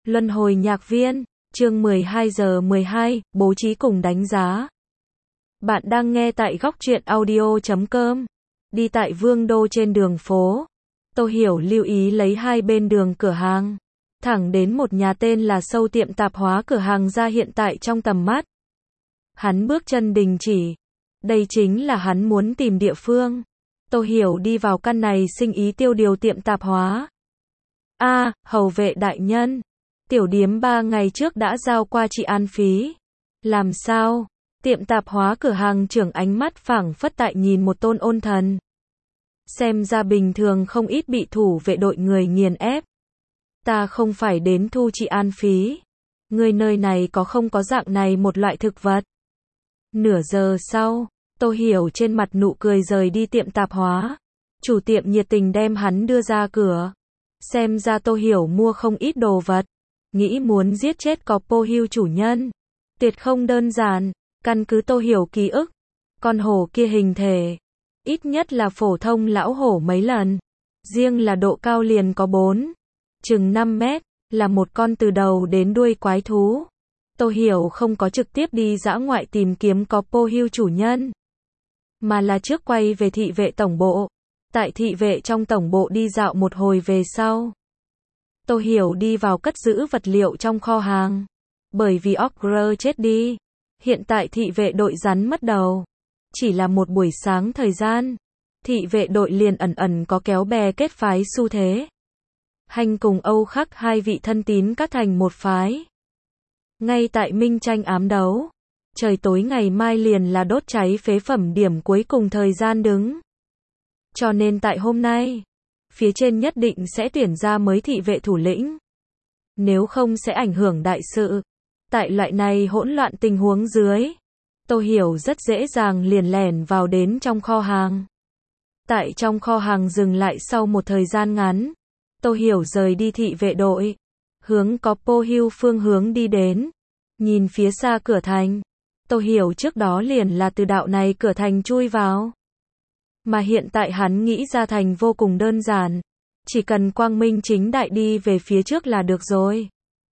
Luân hồi nhạc viên, chương 12 giờ 12, bố trí cùng đánh giá. Bạn đang nghe tại góc truyện audio.com. Đi tại Vương Đô trên đường phố. Tô Hiểu lưu ý lấy hai bên đường cửa hàng. Thẳng đến một nhà tên là Sâu tiệm tạp hóa cửa hàng ra hiện tại trong tầm mắt. Hắn bước chân đình chỉ. Đây chính là hắn muốn tìm địa phương. Tô Hiểu đi vào căn này sinh ý tiêu điều tiệm tạp hóa. Hầu vệ đại nhân. Tiểu điếm 3 ngày trước đã giao qua trị an phí. Làm sao? Tiệm tạp hóa cửa hàng trưởng ánh mắt phảng phất tại nhìn một tôn ôn thần. Xem ra bình thường không ít bị thủ vệ đội người nghiền ép. Ta không phải đến thu trị an phí. Người nơi này có không có dạng này một loại thực vật? Nửa giờ sau, Tô Hiểu trên mặt nụ cười rời đi tiệm tạp hóa. Chủ tiệm nhiệt tình đem hắn đưa ra cửa. Xem ra Tô Hiểu mua không ít đồ vật. Nghĩ muốn giết chết Coppo Hill chủ nhân. Tuyệt không đơn giản. Căn cứ Tô Hiểu ký ức. Con hổ kia hình thể. Ít nhất là phổ thông lão hổ mấy lần. Riêng là độ cao liền có chừng 5 mét. Là một con từ đầu đến đuôi quái thú. Tô Hiểu không có trực tiếp đi dã ngoại tìm kiếm Coppo Hill chủ nhân. Mà là trước quay về thị vệ tổng bộ. Tại thị vệ trong tổng bộ đi dạo một hồi về sau. Tô Hiểu đi vào cất giữ vật liệu trong kho hàng. Bởi vì Ogre chết đi. Hiện tại thị vệ đội rắn mất đầu. Chỉ là một buổi sáng thời gian. Thị vệ đội liền ẩn ẩn có kéo bè kết phái xu thế. Hành cùng Âu Khắc hai vị thân tín cắt thành một phái. Ngay tại minh tranh ám đấu. Trời tối ngày mai liền là đốt cháy phế phẩm điểm cuối cùng thời gian đứng. Cho nên tại hôm nay, phía trên nhất định sẽ tuyển ra mới thị vệ thủ lĩnh. Nếu không sẽ ảnh hưởng đại sự. Tại loại này hỗn loạn tình huống dưới, Tô Hiểu rất dễ dàng liền lẻn vào đến trong kho hàng. Tại trong kho hàng dừng lại sau một thời gian ngắn, Tô Hiểu rời đi thị vệ đội, hướng Coppo Hill phương hướng đi đến. Nhìn phía xa cửa thành, Tô Hiểu trước đó liền là từ đạo này cửa thành chui vào. Mà hiện tại hắn nghĩ ra thành vô cùng đơn giản. Chỉ cần quang minh chính đại đi về phía trước là được rồi.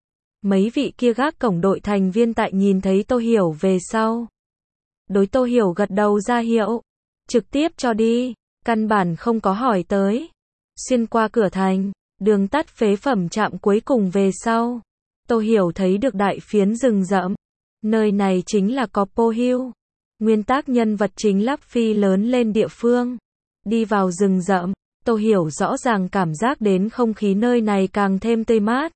Mấy vị kia gác cổng đội thành viên tại nhìn thấy Tô Hiểu về sau. Đối Tô Hiểu gật đầu ra hiệu. Trực tiếp cho đi. Căn bản không có hỏi tới. Xuyên qua cửa thành. Đường tắt phế phẩm trạm cuối cùng về sau. Tô Hiểu thấy được đại phiến rừng rậm. Nơi này chính là Coppo Hill. Nguyên tác nhân vật chính Luffy lớn lên địa phương. Đi vào rừng rậm, Tô Hiểu rõ ràng cảm giác đến không khí nơi này càng thêm tươi mát.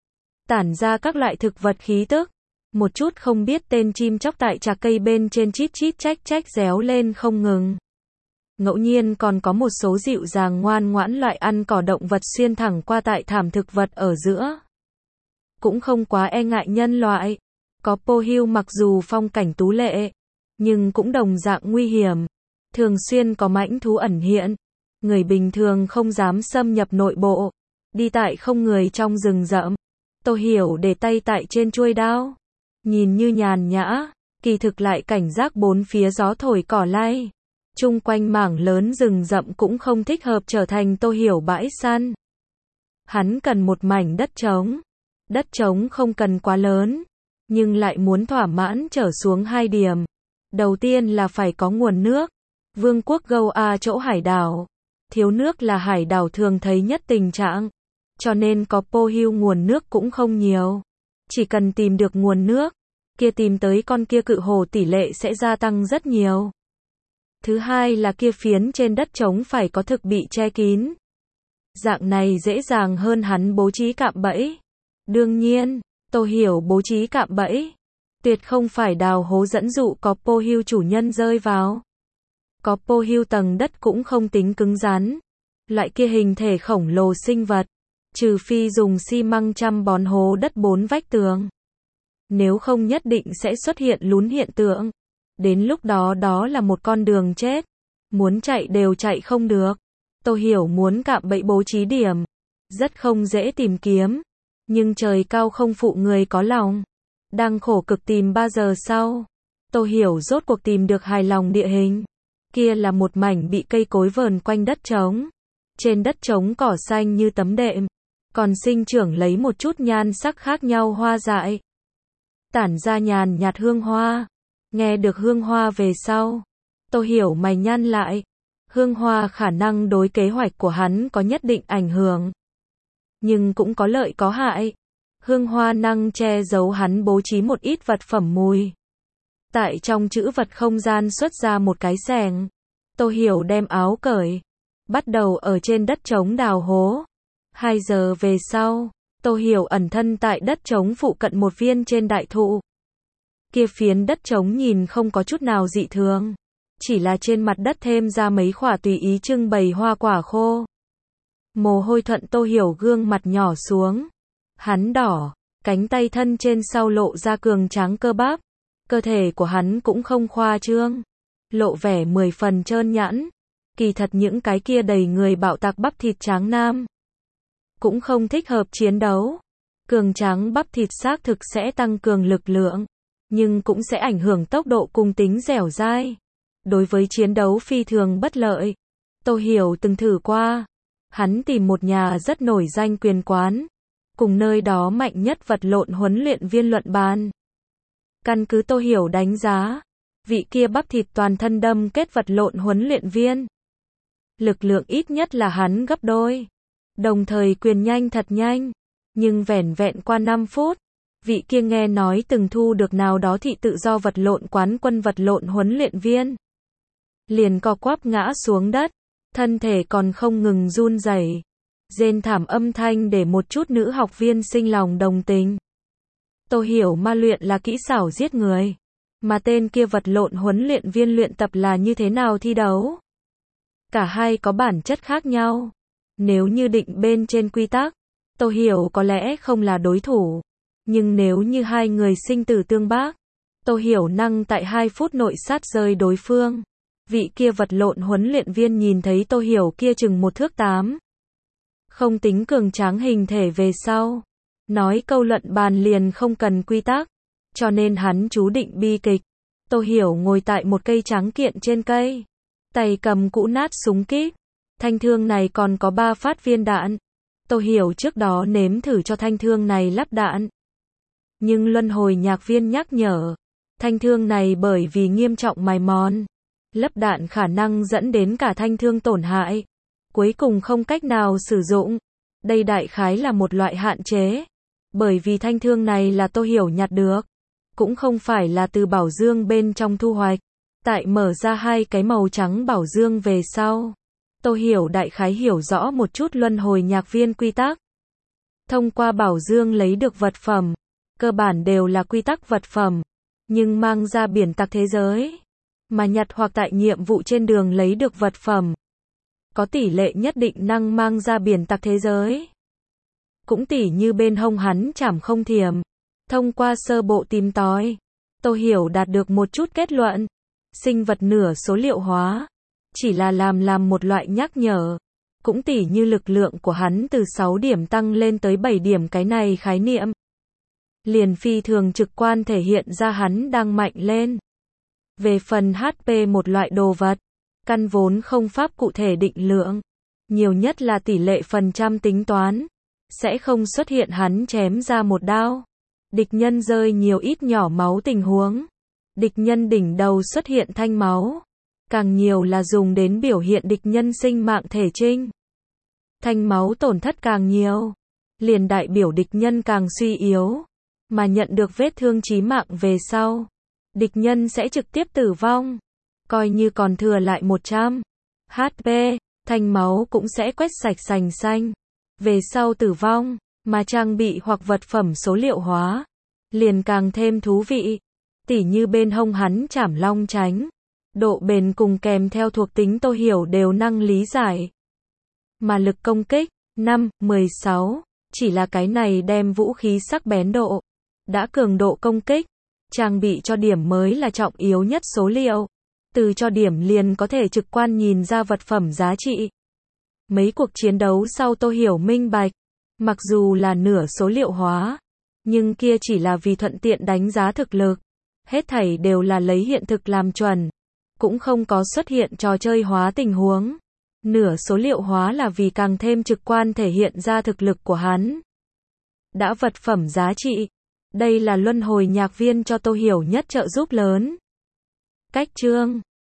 Tản ra các loại thực vật khí tức. Một chút không biết tên chim chóc tại trà cây bên trên chít chít trách trách réo lên không ngừng. Ngẫu nhiên còn có một số dịu dàng ngoan ngoãn loại ăn cỏ động vật xuyên thẳng qua tại thảm thực vật ở giữa. Cũng không quá e ngại nhân loại. Coppo Hill mặc dù phong cảnh tú lệ, nhưng cũng đồng dạng nguy hiểm. Thường xuyên có mãnh thú ẩn hiện. Người bình thường không dám xâm nhập nội bộ. Đi tại không người trong rừng rậm. Tô Hiểu để tay tại trên chuôi đao. Nhìn như nhàn nhã, kỳ thực lại cảnh giác bốn phía gió thổi cỏ lay. Chung quanh mảng lớn rừng rậm cũng không thích hợp trở thành Tô Hiểu bãi săn. Hắn cần một mảnh đất trống. Đất trống không cần quá lớn, nhưng lại muốn thỏa mãn trở xuống 2 điểm. Đầu tiên là phải có nguồn nước. Vương quốc Goa chỗ hải đảo. Thiếu nước là hải đảo thường thấy nhất tình trạng. Cho nên Coppo Hill nguồn nước cũng không nhiều. Chỉ cần tìm được nguồn nước, kia tìm tới con kia cự hổ tỷ lệ sẽ gia tăng rất nhiều. Thứ hai là kia phiến trên đất trống phải có thực bị che kín. Dạng này dễ dàng hơn hắn bố trí cạm bẫy. Đương nhiên, Tô Hiểu bố trí cạm bẫy. Tuyệt không phải đào hố dẫn dụ Coppo Hill chủ nhân rơi vào. Coppo Hill tầng đất cũng không tính cứng rắn. Loại kia hình thể khổng lồ sinh vật. Trừ phi dùng xi măng chăm bón hố đất 4 vách tường. Nếu không nhất định sẽ xuất hiện lún hiện tượng. Đến lúc đó đó là một con đường chết. Muốn chạy đều chạy không được. Tô Hiểu muốn cạm bẫy bố trí điểm. Rất không dễ tìm kiếm. Nhưng trời cao không phụ người có lòng. Đang khổ cực tìm 3 giờ sau. Tô Hiểu rốt cuộc tìm được hài lòng địa hình. Kia là một mảnh bị cây cối vờn quanh đất trống. Trên đất trống cỏ xanh như tấm đệm. còn sinh trưởng lấy một chút nhan sắc khác nhau hoa dại. Tản ra nhàn nhạt hương hoa. Nghe được hương hoa về sau, Tô Hiểu mày nhăn lại. Hương hoa khả năng đối kế hoạch của hắn có nhất định ảnh hưởng, nhưng cũng có lợi có hại. Hương hoa năng che giấu hắn bố trí một ít vật phẩm mùi. Tại trong trữ vật không gian xuất ra một cái xẻng. Tô Hiểu đem áo cởi, bắt đầu ở trên đất trống đào hố. 2 giờ về sau, Tô Hiểu ẩn thân tại đất trống phụ cận một viên trên đại thụ. Kia phiến đất trống nhìn không có chút nào dị thường, chỉ là trên mặt đất thêm ra mấy khỏa tùy ý trưng bày hoa quả khô. Mồ hôi thuận Tô Hiểu gương mặt nhỏ xuống. Hắn đỏ, cánh tay thân trên sau lộ ra cường tráng cơ bắp. Cơ thể của hắn cũng không khoa trương, lộ vẻ 10 phần trơn nhẵn. Kỳ thật những cái kia đầy người bạo tạc bắp thịt tráng nam cũng không thích hợp chiến đấu. Cường tráng bắp thịt xác thực sẽ tăng cường lực lượng, nhưng cũng sẽ ảnh hưởng tốc độ cùng tính dẻo dai. Đối với chiến đấu phi thường bất lợi. Tô Hiểu từng thử qua. Hắn tìm một nhà rất nổi danh quyền quán, cùng nơi đó mạnh nhất vật lộn huấn luyện viên luận bàn. Căn cứ Tô Hiểu đánh giá, vị kia bắp thịt toàn thân đâm kết vật lộn huấn luyện viên, lực lượng ít nhất là hắn gấp đôi. Đồng thời quyền nhanh thật nhanh, nhưng vẻn vẹn qua 5 phút, vị kia nghe nói từng thu được nào đó thị tự do vật lộn quán quân vật lộn huấn luyện viên, liền co quắp ngã xuống đất, thân thể còn không ngừng run rẩy, rên thảm âm thanh để một chút nữ học viên sinh lòng đồng tình. Tô Hiểu ma luyện là kỹ xảo giết người, mà tên kia vật lộn huấn luyện viên luyện tập là như thế nào thi đấu. Cả hai có bản chất khác nhau. Nếu như định bên trên quy tắc, Tô Hiểu có lẽ không là đối thủ. Nhưng nếu như hai người sinh tử tương bác, Tô Hiểu năng tại 2 phút nội sát rơi đối phương. Vị kia vật lộn huấn luyện viên nhìn thấy Tô Hiểu kia chừng 1 thước 8. Không tính cường tráng hình thể về sau. Nói câu luận bàn liền không cần quy tắc. Cho nên hắn chú định bi kịch. Tô Hiểu ngồi tại một cây tráng kiện trên cây. Tay cầm cũ nát súng kíp. Thanh thương này còn có 3 phát viên đạn. Tô Hiểu trước đó nếm thử cho thanh thương này lắp đạn. Nhưng luân hồi nhạc viên nhắc nhở. Thanh thương này bởi vì nghiêm trọng mài mòn, lắp đạn khả năng dẫn đến cả thanh thương tổn hại. Cuối cùng không cách nào sử dụng. Đây đại khái là một loại hạn chế. Bởi vì thanh thương này là Tô Hiểu nhặt được. Cũng không phải là từ bảo dương bên trong thu hoạch. Tại mở ra 2 cái màu trắng bảo dương về sau, Tô Hiểu đại khái hiểu rõ một chút luân hồi nhạc viên quy tắc. Thông qua bảo dương lấy được vật phẩm, cơ bản đều là quy tắc vật phẩm, nhưng mang ra biển tặc thế giới, mà nhặt hoặc tại nhiệm vụ trên đường lấy được vật phẩm, có tỷ lệ nhất định năng mang ra biển tặc thế giới. Cũng tỉ như bên hông hắn chảm không thiểm. Thông qua sơ bộ tìm tòi, Tô Hiểu đạt được một chút kết luận. Sinh vật nửa số liệu hóa, chỉ là làm một loại nhắc nhở. Cũng tỉ như lực lượng của hắn từ 6 điểm tăng lên tới 7 điểm, cái này khái niệm liền phi thường trực quan thể hiện ra hắn đang mạnh lên. Về phần HP một loại đồ vật, căn vốn không pháp cụ thể định lượng, nhiều nhất là tỷ lệ phần trăm tính toán, sẽ không xuất hiện hắn chém ra một đao, địch nhân rơi nhiều ít nhỏ máu tình huống, địch nhân đỉnh đầu xuất hiện thanh máu, càng nhiều là dùng đến biểu hiện địch nhân sinh mạng thể trinh. Thanh máu tổn thất càng nhiều, liền đại biểu địch nhân càng suy yếu, mà nhận được vết thương chí mạng về sau, địch nhân sẽ trực tiếp tử vong. Coi như còn thừa lại 100 HP, thanh máu cũng sẽ quét sạch sành xanh. Về sau tử vong, mà trang bị hoặc vật phẩm số liệu hóa, liền càng thêm thú vị. Tỉ như bên hông hắn chảm long tránh, độ bền cùng kèm theo thuộc tính Tô Hiểu đều năng lý giải. Mà lực công kích, 5, 16, chỉ là cái này đem vũ khí sắc bén độ, đã cường độ công kích, trang bị cho điểm mới là trọng yếu nhất số liệu. Từ cho điểm liền có thể trực quan nhìn ra vật phẩm giá trị. Mấy cuộc chiến đấu sau Tô Hiểu minh bạch, mặc dù là nửa số liệu hóa, nhưng kia chỉ là vì thuận tiện đánh giá thực lực. Hết thảy đều là lấy hiện thực làm chuẩn, cũng không có xuất hiện trò chơi hóa tình huống. Nửa số liệu hóa là vì càng thêm trực quan thể hiện ra thực lực của hắn. Đã vật phẩm giá trị. Đây là luân hồi nhạc viên cho Tô Hiểu Nhất trợ giúp lớn. Cách chương